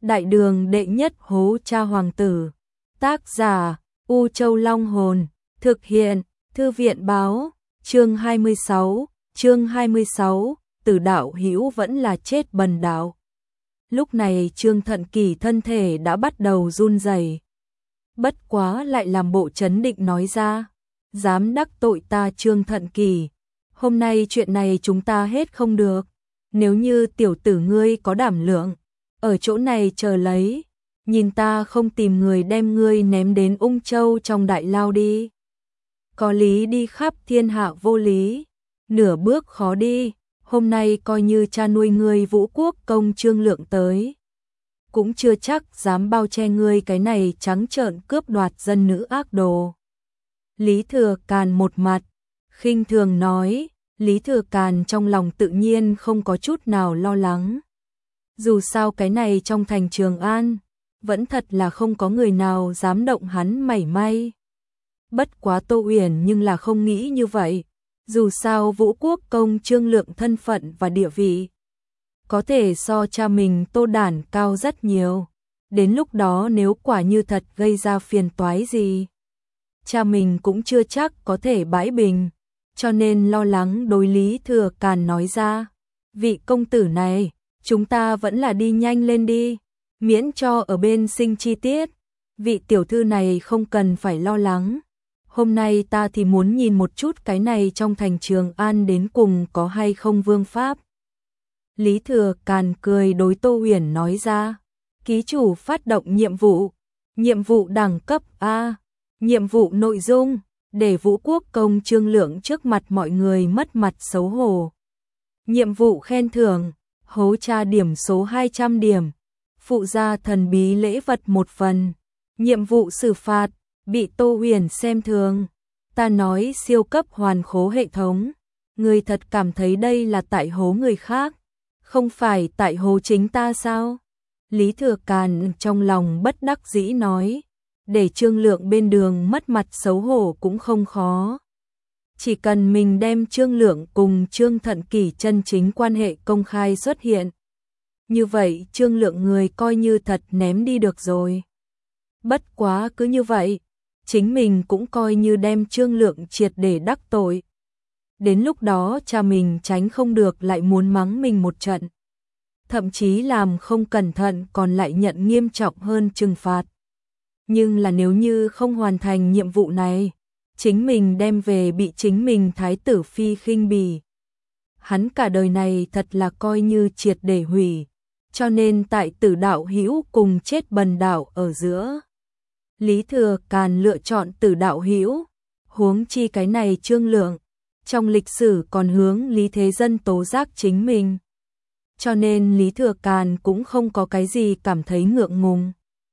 Đại đường đệ nhất hố cha hoàng tử. Tác giả U Châu Long Hồn. Thực hiện Thư viện báo. Chương 26, Tử đạo hữu vẫn là chết bần đạo. Lúc này Trương Thận Kỳ thân thể đã bắt đầu run rẩy. Bất quá lại làm bộ trấn định nói ra, dám đắc tội ta Trương Thận Kỳ, hôm nay chuyện này chúng ta hết không được, nếu như tiểu tử ngươi có đảm lượng, ở chỗ này chờ lấy, nhìn ta không tìm người đem ngươi ném đến Ung Châu trong đại lao đi. Có lý đi khắp thiên hạ vô lý, nửa bước khó đi, hôm nay coi như cha nuôi ngươi Vũ Quốc công Trương Lượng tới, cũng chưa chắc dám bao che ngươi cái này trắng trợn cướp đoạt dân nữ ác đồ. Lý Thừa Càn một mặt khinh thường nói, Lý Thừa Càn trong lòng tự nhiên không có chút nào lo lắng. Dù sao cái này trong thành Trường An, vẫn thật là không có người nào dám động hắn mảy may. Bất quá Tô Uyển nhưng là không nghĩ như vậy, dù sao Vũ Quốc công Trương Lượng thân phận và địa vị có thể so cha mình Tô Đản cao rất nhiều. Đến lúc đó nếu quả như thật gây ra phiền toái gì, cha mình cũng chưa chắc có thể bãi bình, cho nên lo lắng đối Lý Thừa Càn nói ra, vị công tử này, chúng ta vẫn là đi nhanh lên đi, miễn cho ở bên sinh chi tiết, vị tiểu thư này không cần phải lo lắng. Hôm nay ta thì muốn nhìn một chút cái này trong thành Trường An đến cùng có hay không vương pháp. Lý Thừa Càn cười đối Tô Uyển nói ra, ký chủ phát động nhiệm vụ đẳng cấp A, nhiệm vụ nội dung, để Vũ Quốc công Trương Lượng trước mặt mọi người mất mặt xấu hổ. Nhiệm vụ khen thưởng, hố tra điểm số 200 điểm, phụ gia thần bí lễ vật một phần. Nhiệm vụ xử phạt, bị Tô Uyển xem thường, ta nói siêu cấp hoàn khố hệ thống, người thật cảm thấy đây là tại hố người khác, không phải tại hố chính ta sao? Lý Thừa Càn trong lòng bất đắc dĩ nói, để Trương Lượng bên đường mất mặt xấu hổ cũng không khó. Chỉ cần mình đem Trương Lượng cùng Trương Thận Kỳ chân chính quan hệ công khai xuất hiện. Như vậy Trương Lượng người coi như thật ném đi được rồi. Bất quá cứ như vậy, chính mình cũng coi như đem Trương Lượng triệt để đắc tội. Đến lúc đó cha mình tránh không được lại muốn mắng mình một trận. Thậm chí làm không cẩn thận còn lại nhận nghiêm trọng hơn trừng phạt. Nhưng là nếu như không hoàn thành nhiệm vụ này, chính mình đem về bị chính mình thái tử phi khinh bỉ. Hắn cả đời này thật là coi như triệt để hủy, cho nên tại Tử đạo hữu cùng chết bần đạo ở giữa. Lý Thừa Càn lựa chọn Tử đạo hữu, huống chi cái này Trương Lượng, trong lịch sử còn hướng Lý Thế Dân tố giác chính mình. Cho nên Lý Thừa Càn cũng không có cái gì cảm thấy ngượng ngùng.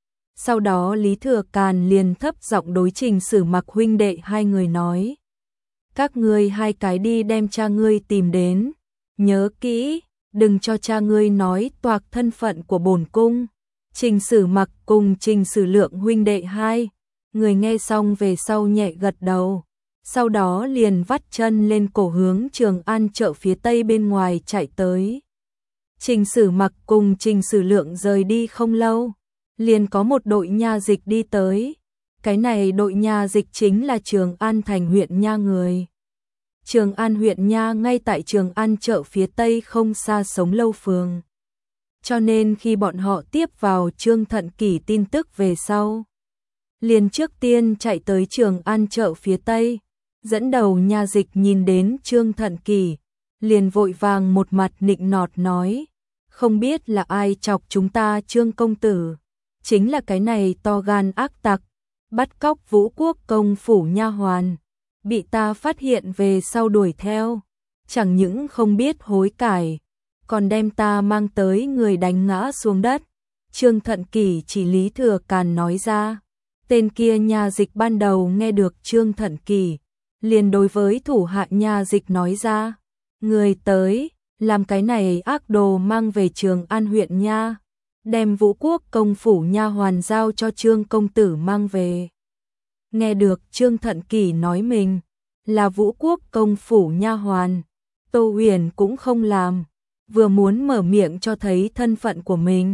Sau đó Lý Thừa Càn liền thấp giọng đối Trình Sử Mặc huynh đệ hai người nói, các ngươi hai cái đi đem cha ngươi tìm đến, nhớ kỹ, đừng cho cha ngươi nói toạc thân phận của bổn cung. Trình Sử Mặc cùng Trình Sử Lượng huynh đệ hai người nghe xong về sau nhẹ gật đầu, sau đó liền vắt chân lên cổ hướng Trường An chợ phía tây bên ngoài chạy tới. Trình Sử Mặc cùng Trình Sử Lượng rời đi không lâu, liền có một đội nha dịch đi tới. Cái này đội nha dịch chính là Trường An thành huyện nha người. Trường An huyện nha ngay tại Trường An chợ phía tây không xa Sống Lâu phường. Cho nên khi bọn họ tiếp vào Trương Thận Kỳ tin tức về sau, liền trước tiên chạy tới Trường An chợ phía tây, dẫn đầu nha dịch nhìn đến Trương Thận Kỳ, liền vội vàng một mặt nịnh nọt nói, không biết là ai chọc chúng ta Trương công tử, chính là cái này to gan ác tặc, bắt cóc Vũ Quốc công phủ nha hoàn, bị ta phát hiện về sau đuổi theo, chẳng những không biết hối cải, còn đem ta mang tới người đánh ngã xuống đất. Trương Thận Kỳ chỉ Lý Thừa Càn nói ra. Tên kia nha dịch ban đầu nghe được Trương Thận Kỳ, liền đối với thủ hạ nha dịch nói ra, người tới, làm cái này ác đồ mang về Trường An huyện nha, đem Vũ Quốc công phủ nha hoàn giao cho Trương công tử mang về. Nghe được Trương Thận Kỳ nói mình là Vũ Quốc công phủ nha hoàn, Tô Uyển cũng không làm, vừa muốn mở miệng cho thấy thân phận của mình,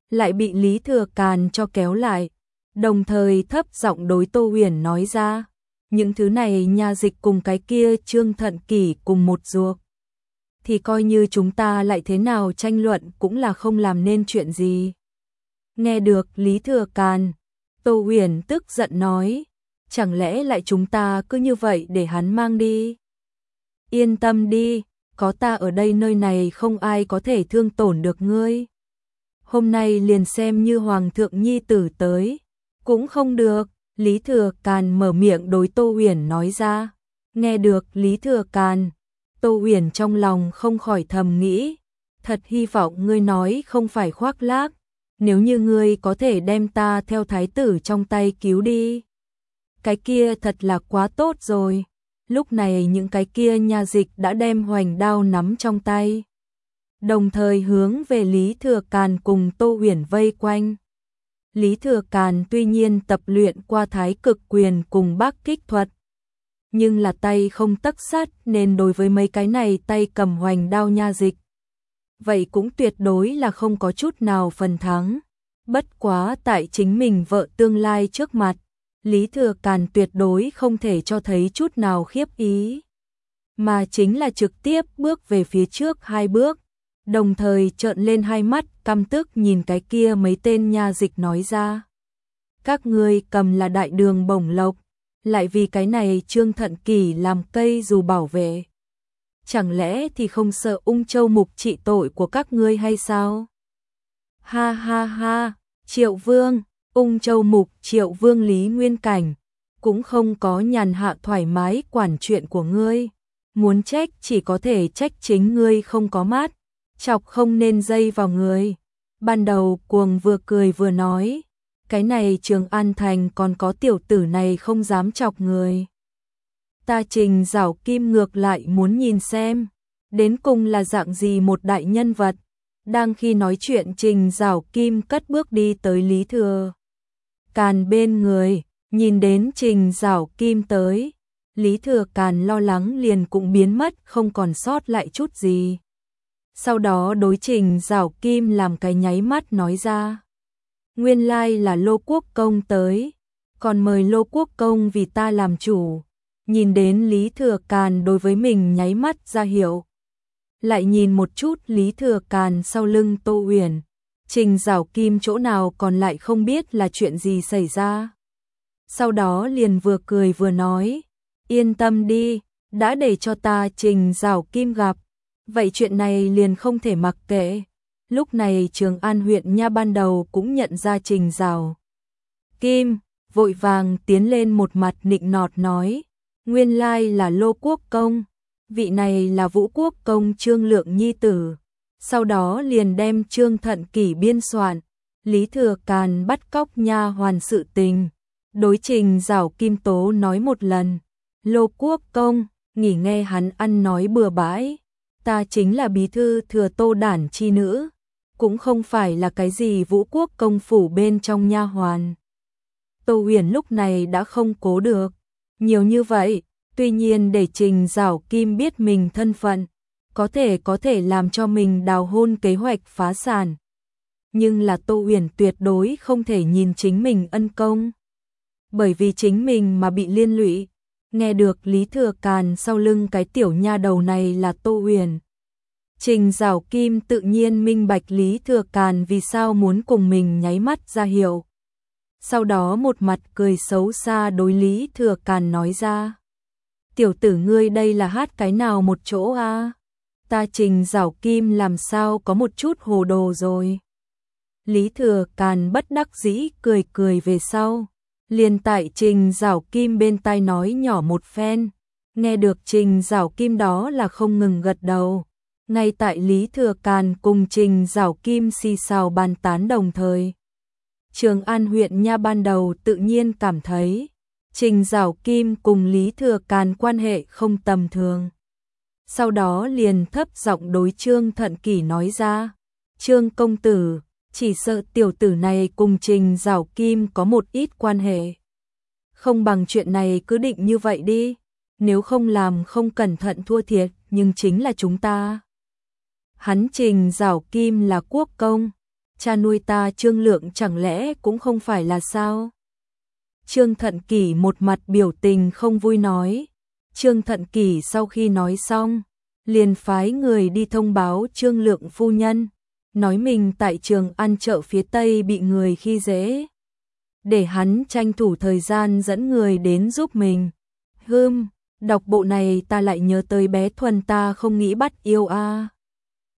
lại bị Lý Thừa Càn cho kéo lại, đồng thời thấp giọng đối Tô Huyền nói ra, những thứ này nha dịch cùng cái kia Trương Thận Kỷ cùng một ruột, thì coi như chúng ta lại thế nào tranh luận cũng là không làm nên chuyện gì. Nghe được Lý Thừa Càn, Tô Huyền tức giận nói, chẳng lẽ lại chúng ta cứ như vậy để hắn mang đi? Yên tâm đi, có ta ở đây, nơi này không ai có thể thương tổn được ngươi. Hôm nay liền xem như Hoàng thượng nhi tử tới, cũng không được. Lý Thừa Càn mở miệng đối Tô Huyền nói ra. Nghe được Lý Thừa Càn, Tô Huyền trong lòng không khỏi thầm nghĩ, thật hy vọng ngươi nói không phải khoác lác, nếu như ngươi có thể đem ta theo thái tử trong tay cứu đi, cái kia thật là quá tốt rồi. Lúc này những cái kia nha dịch đã đem hoành đao nắm trong tay, đồng thời hướng về Lý Thừa Càn cùng Tô Huyền vây quanh. Lý Thừa Càn tuy nhiên tập luyện qua Thái Cực Quyền cùng Bắc Kích Thuật, nhưng là tay không tấc sắt, nên đối với mấy cái này tay cầm hoành đao nha dịch, vậy cũng tuyệt đối là không có chút nào phần thắng. Bất quá tại chính mình vợ tương lai trước mặt, Lý Thừa Càn tuyệt đối không thể cho thấy chút nào khiếp ý, mà chính là trực tiếp bước về phía trước 2 bước, đồng thời trợn lên hai mắt căm tức nhìn cái kia mấy tên nha dịch nói ra. Các ngươi cầm là đại đường bổng lộc, lại vì cái này Trương Thận Kỷ làm cây dù bảo vệ. Chẳng lẽ thì không sợ Ung Châu Mục trị tội của các ngươi hay sao? Ha ha ha, Triệu Vương, Ung Châu Mục Triệu Vương Lý Nguyên Cảnh, cũng không có nhàn hạ thoải mái quản chuyện của ngươi. Muốn trách chỉ có thể trách chính ngươi không có mát, chọc không nên dây vào người. Ban đầu Cuồng vừa cười vừa nói, cái này Trường An Thành còn có tiểu tử này không dám chọc người. Ta Trình Giảo Kim ngược lại muốn nhìn xem, đến cùng là dạng gì một đại nhân vật. Đang khi nói chuyện, Trình Giảo Kim cất bước đi tới Lý Thừa Càn bên người, nhìn đến Trình Giảo Kim tới, Lý Thừa Càn lo lắng liền cũng biến mất, không còn sót lại chút gì. Sau đó đối Trình Giảo Kim làm cái nháy mắt nói ra, nguyên lai là Lô Quốc Công tới, còn mời Lô Quốc Công vì ta làm chủ. Nhìn đến Lý Thừa Càn đối với mình nháy mắt ra hiệu, lại nhìn một chút Lý Thừa Càn sau lưng Tô Huyền, Trình Giảo Kim chỗ nào còn lại không biết là chuyện gì xảy ra. Sau đó liền vừa cười vừa nói, yên tâm đi, đã để cho ta Trình Giảo Kim gặp, vậy chuyện này liền không thể mặc kệ. Lúc này Trường An huyện nha ban đầu cũng nhận ra Trình Giảo Kim, vội vàng tiến lên một mặt nịnh nọt nói, nguyên lai là Lô Quốc Công, vị này là Vũ Quốc Công Trương Lượng nhi tử. Sau đó liền đem Trương Thận Kỷ biên soạn, Lý Thừa Càn bắt cóc nha hoàn sự tình, đối Trình Giảo Kim tố nói một lần. Lô Quốc Công, nghỉ nghe hắn ăn nói bừa bãi, ta chính là bí thư thừa Tô đản chi nữ, cũng không phải là cái gì Vũ Quốc Công phủ bên trong nha hoàn. Tô Huyền lúc này đã không cố được nhiều như vậy, tuy nhiên để Trình Giảo Kim biết mình thân phận, có thể làm cho mình đào hôn kế hoạch phá sản. Nhưng là Tô Huyền tuyệt đối không thể nhìn chính mình ân công, bởi vì chính mình mà bị liên lụy. Nghe được Lý Thừa Càn sau lưng cái tiểu nha đầu này là Tô Huyền, Trình Giảo Kim tự nhiên minh bạch Lý Thừa Càn vì sao muốn cùng mình nháy mắt ra hiệu. Sau đó một mặt cười xấu xa đối Lý Thừa Càn nói ra, tiểu tử ngươi đây là hát cái nào một chỗ a? Ta Trình Giảo Kim làm sao có một chút hồ đồ rồi. Lý Thừa Càn bất đắc dĩ cười cười về sau, liền tại Trình Giảo Kim bên tai nói nhỏ một phen. Nghe được Trình Giảo Kim đó là không ngừng gật đầu. Ngay tại Lý Thừa Càn cùng Trình Giảo Kim xì xào bàn tán đồng thời, Trường An huyện nha ban đầu tự nhiên cảm thấy Trình Giảo Kim cùng Lý Thừa Càn quan hệ không tầm thường. Sau đó liền thấp giọng đối Trương Thận Kỷ nói ra, Trương công tử, chỉ sợ tiểu tử này cùng Trình Giảo Kim có một ít quan hệ. Không bằng chuyện này cứ định như vậy đi, nếu không làm không cẩn thận thua thiệt, nhưng chính là chúng ta. Hắn Trình Giảo Kim là quốc công, cha nuôi ta Trương Lượng chẳng lẽ cũng không phải là sao? Trương Thận Kỷ một mặt biểu tình không vui nói. Trương Thận Kỷ sau khi nói xong, liền phái người đi thông báo Trương Lượng phu nhân, nói mình tại Trường An chợ phía Tây bị người khi dễ, để hắn tranh thủ thời gian dẫn người đến giúp mình. Đọc bộ này ta lại nhớ tới bé Thuần ta không nghĩ bắt yêu a.